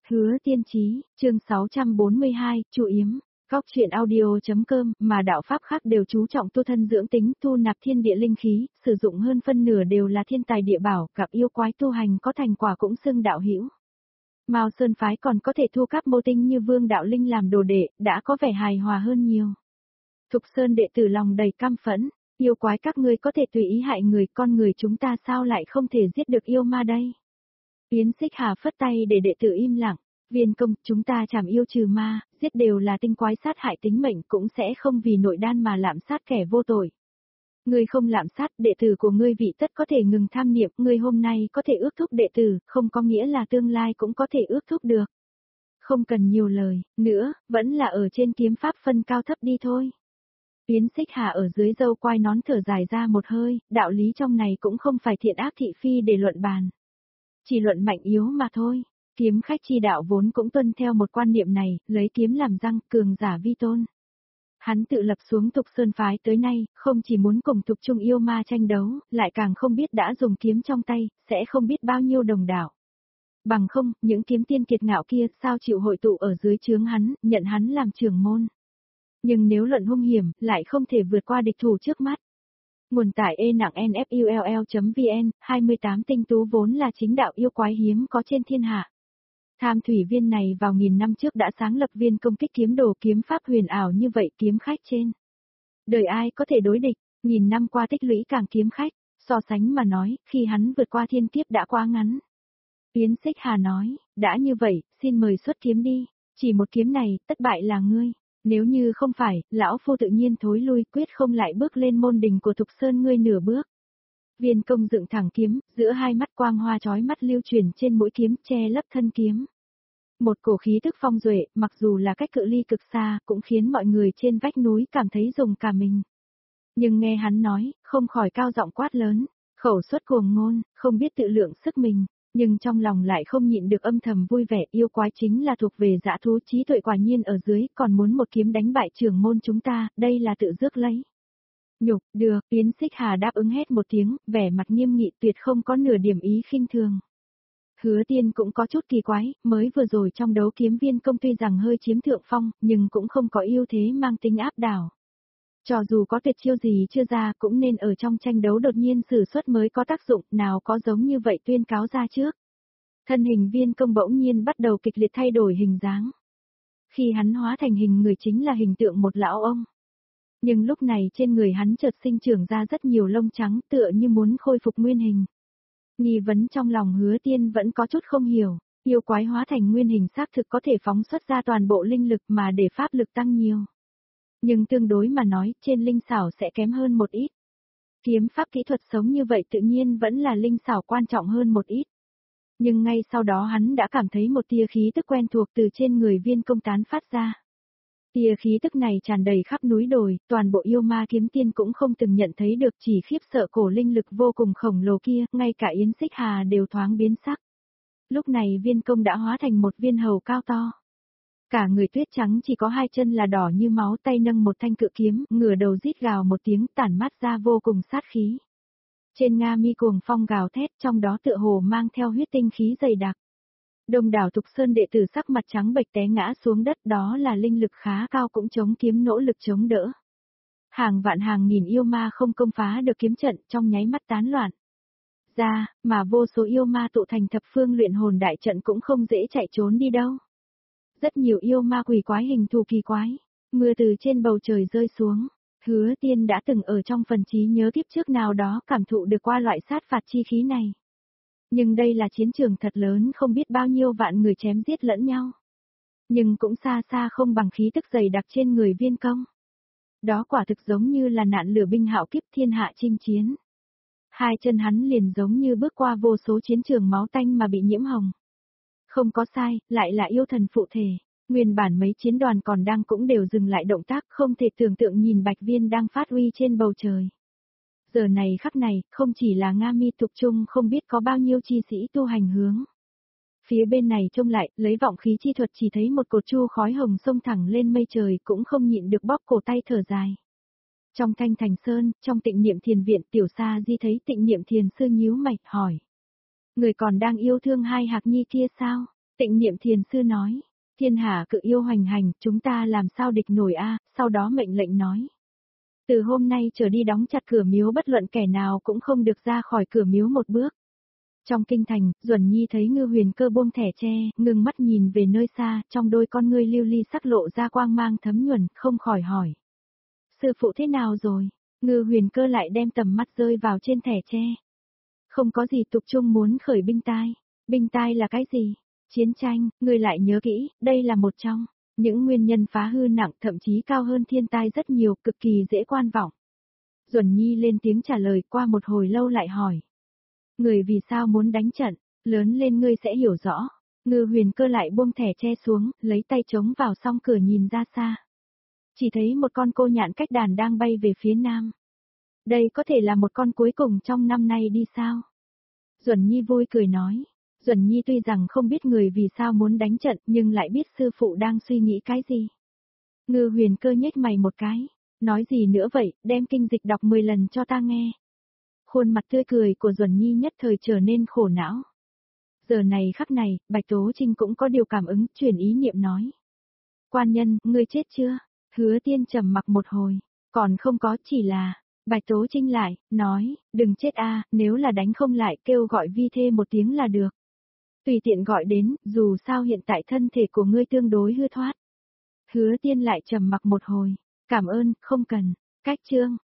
Hứa Tiên Chí, chương 642, Chu Yếm. Góc truyện audio.com, mà đạo pháp khác đều chú trọng tu thân dưỡng tính, thu nạp thiên địa linh khí, sử dụng hơn phân nửa đều là thiên tài địa bảo, gặp yêu quái tu hành có thành quả cũng xưng đạo hữu. Mao Sơn phái còn có thể thu các mô tinh như Vương Đạo Linh làm đồ đệ, đã có vẻ hài hòa hơn nhiều. Thục Sơn đệ tử lòng đầy căm phẫn, yêu quái các ngươi có thể tùy ý hại người, con người chúng ta sao lại không thể giết được yêu ma đây? Yến Xích Hà phất tay để đệ tử im lặng. Viên công, chúng ta chảm yêu trừ ma, giết đều là tinh quái sát hại tính mệnh, cũng sẽ không vì nội đan mà lạm sát kẻ vô tội. Ngươi không lạm sát, đệ tử của ngươi vị tất có thể ngừng tham niệm, ngươi hôm nay có thể ước thúc đệ tử, không có nghĩa là tương lai cũng có thể ước thúc được. Không cần nhiều lời, nữa, vẫn là ở trên kiếm pháp phân cao thấp đi thôi. Yến Xích Hà ở dưới râu quai nón thở dài ra một hơi, đạo lý trong này cũng không phải thiện ác thị phi để luận bàn. Chỉ luận mạnh yếu mà thôi. Kiếm khách chi đạo vốn cũng tuân theo một quan niệm này, lấy kiếm làm răng, cường giả vi tôn. Hắn tự lập xuống Thục Sơn phái tới nay, không chỉ muốn cùng Thục Trung yêu ma tranh đấu, lại càng không biết đã dùng kiếm trong tay, sẽ không biết bao nhiêu đồng đạo. Bằng không, những kiếm tiên kiệt ngạo kia sao chịu hội tụ ở dưới trướng hắn, nhận hắn làm trưởng môn. Nhưng nếu luận hung hiểm, lại không thể vượt qua địch thủ trước mắt. Nguồn tải e-nặng nfull.vn, 28 tinh tú vốn là chính đạo yêu quái hiếm có trên thiên hạ. Tham thủy viên này vào nghìn năm trước đã sáng lập viên công kích kiếm đồ kiếm pháp huyền ảo như vậy kiếm khách trên. Đời ai có thể đối địch, nghìn năm qua tích lũy càng kiếm khách, so sánh mà nói, khi hắn vượt qua thiên kiếp đã quá ngắn. Yến Xích Hà nói, đã như vậy, xin mời xuất kiếm đi, chỉ một kiếm này, tất bại là ngươi. Nếu như không phải, lão phu tự nhiên thối lui quyết không lại bước lên môn đình của Thục Sơn ngươi nửa bước. Viên công dựng thẳng kiếm, giữa hai mắt quang hoa chói mắt lưu chuyển trên mũi kiếm che lấp thân kiếm. Một cổ khí tức phong duệ, mặc dù là cách cự ly cực xa, cũng khiến mọi người trên vách núi cảm thấy rùng cả mình. Nhưng nghe hắn nói, không khỏi cao giọng quát lớn, khẩu xuất cuồng ngôn, không biết tự lượng sức mình. Nhưng trong lòng lại không nhịn được âm thầm vui vẻ, yêu quái chính là thuộc về dã thú, trí tuệ quả nhiên ở dưới, còn muốn một kiếm đánh bại trưởng môn chúng ta, đây là tự rước lấy. Nhục, được, Yến Xích Hà đáp ứng hét một tiếng, vẻ mặt nghiêm nghị tuyệt không có nửa điểm ý khinh thường. Hứa Tiên cũng có chút kỳ quái, mới vừa rồi trong đấu kiếm viên công tuy rằng hơi chiếm thượng phong, nhưng cũng không có ưu thế mang tính áp đảo. Cho dù có tuyệt chiêu gì chưa ra cũng nên ở trong tranh đấu đột nhiên sử xuất mới có tác dụng, nào có giống như vậy tuyên cáo ra trước. Thân hình viên công bỗng nhiên bắt đầu kịch liệt thay đổi hình dáng. Khi hắn hóa thành hình người chính là hình tượng một lão ông. Nhưng lúc này trên người hắn chợt sinh trưởng ra rất nhiều lông trắng tựa như muốn khôi phục nguyên hình. Nghi vấn trong lòng Hứa Tiên vẫn có chút không hiểu, yêu quái hóa thành nguyên hình xác thực có thể phóng xuất ra toàn bộ linh lực mà để pháp lực tăng nhiều. Nhưng tương đối mà nói, trên linh xảo sẽ kém hơn một ít. Kiếm pháp kỹ thuật sống như vậy tự nhiên vẫn là linh xảo quan trọng hơn một ít. Nhưng ngay sau đó hắn đã cảm thấy một tia khí tức quen thuộc từ trên người viên công tán phát ra. Tia khí tức này tràn đầy khắp núi đồi, toàn bộ yêu ma kiếm tiên cũng không từng nhận thấy được, chỉ khiếp sợ cổ linh lực vô cùng khổng lồ kia, ngay cả Yến Xích Hà đều thoáng biến sắc. Lúc này viên công đã hóa thành một viên hầu cao to. Cả người tuyết trắng chỉ có hai chân là đỏ như máu, tay nâng một thanh cự kiếm, ngửa đầu rít gào một tiếng tản mát ra vô cùng sát khí. Trên nga mi cuồng phong gào thét, trong đó tựa hồ mang theo huyết tinh khí dày đặc. Đông đảo Thục Sơn đệ tử sắc mặt trắng bệch té ngã xuống đất, đó là linh lực khá cao cũng chống kiếm nỗ lực chống đỡ. Hàng vạn hàng nghìn yêu ma không công phá được kiếm trận, trong nháy mắt tán loạn. Mà vô số yêu ma tụ thành thập phương luyện hồn đại trận cũng không dễ chạy trốn đi đâu. Rất nhiều yêu ma quỷ quái hình thù kỳ quái, mưa từ trên bầu trời rơi xuống. Hứa Tiên đã từng ở trong phần trí nhớ kiếp trước nào đó cảm thụ được qua loại sát phạt chi khí này. Nhưng đây là chiến trường thật lớn, không biết bao nhiêu vạn người chém giết lẫn nhau. Nhưng cũng xa xa không bằng khí tức dày đặc trên người viên công. Đó quả thực giống như là nạn lửa binh hạo kiếp thiên hạ chinh chiến. Hai chân hắn liền giống như bước qua vô số chiến trường máu tanh mà bị nhiễm hồng. Không có sai, lại là yêu thần phụ thể. Nguyên bản mấy chiến đoàn còn đang cũng đều dừng lại động tác, không thể tưởng tượng nhìn Bạch Viên đang phát uy trên bầu trời. Giờ này khắc này, không chỉ là Nga Mi Thục Trung không biết có bao nhiêu chi sĩ tu hành hướng. Phía bên này trông lại, lấy vọng khí chi thuật chỉ thấy một cột chu khói hồng xông thẳng lên mây trời, cũng không nhịn được bóp cổ tay thở dài. Trong Thanh Thành Sơn, trong Tịnh Niệm Thiền Viện, Tiểu Sa Di thấy Tịnh Niệm Thiền sư nhíu mày, hỏi. Người còn đang yêu thương hai hạc nhi kia sao? Tịnh Niệm Thiền Sư nói, thiên hạ cự yêu hoành hành, chúng ta làm sao địch nổi a? Sau đó mệnh lệnh nói. Từ hôm nay trở đi đóng chặt cửa miếu, bất luận kẻ nào cũng không được ra khỏi cửa miếu một bước. Trong kinh thành, Duẩn Nhi thấy Ngư Huyền Cơ buông thẻ tre, ngừng mắt nhìn về nơi xa, trong đôi con ngươi lưu ly sắc lộ ra quang mang thấm nhuần, không khỏi hỏi. Sư phụ thế nào rồi? Ngư Huyền Cơ lại đem tầm mắt rơi vào trên thẻ tre. Không có gì, tục trung muốn khởi binh tai. Binh tai là cái gì? Chiến tranh, ngươi lại nhớ kỹ, đây là một trong những nguyên nhân phá hư nặng, thậm chí cao hơn thiên tai rất nhiều, cực kỳ dễ quan vọng. Duẩn Nhi lên tiếng trả lời, qua một hồi lâu lại hỏi. Người vì sao muốn đánh trận, lớn lên ngươi sẽ hiểu rõ. Ngư Huyền Cơ lại buông thẻ tre xuống, lấy tay chống vào song cửa nhìn ra xa. Chỉ thấy một con cô nhạn cách đàn đang bay về phía nam. Đây có thể là một con cuối cùng trong năm nay đi sao? Duẩn Nhi vui cười nói. Duẩn Nhi tuy rằng không biết người vì sao muốn đánh trận, nhưng lại biết sư phụ đang suy nghĩ cái gì. Ngư Huyền Cơ nhếch mày một cái. Nói gì nữa vậy, đem kinh dịch đọc 10 lần cho ta nghe. Khuôn mặt tươi cười của Duẩn Nhi nhất thời trở nên khổ não. Giờ này khắc này, Bạch Tố Trinh cũng có điều cảm ứng, chuyển ý niệm nói. Quan nhân, ngươi chết chưa? Hứa Tiên trầm mặc một hồi. Còn không có, chỉ là. Bạch Tố Trinh lại, nói, đừng chết a, nếu là đánh không lại kêu gọi vi thê một tiếng là được. Tùy tiện gọi đến, dù sao hiện tại thân thể của ngươi tương đối hư thoát. Hứa Tiên lại trầm mặc một hồi. Cảm ơn, không cần. Cách chương.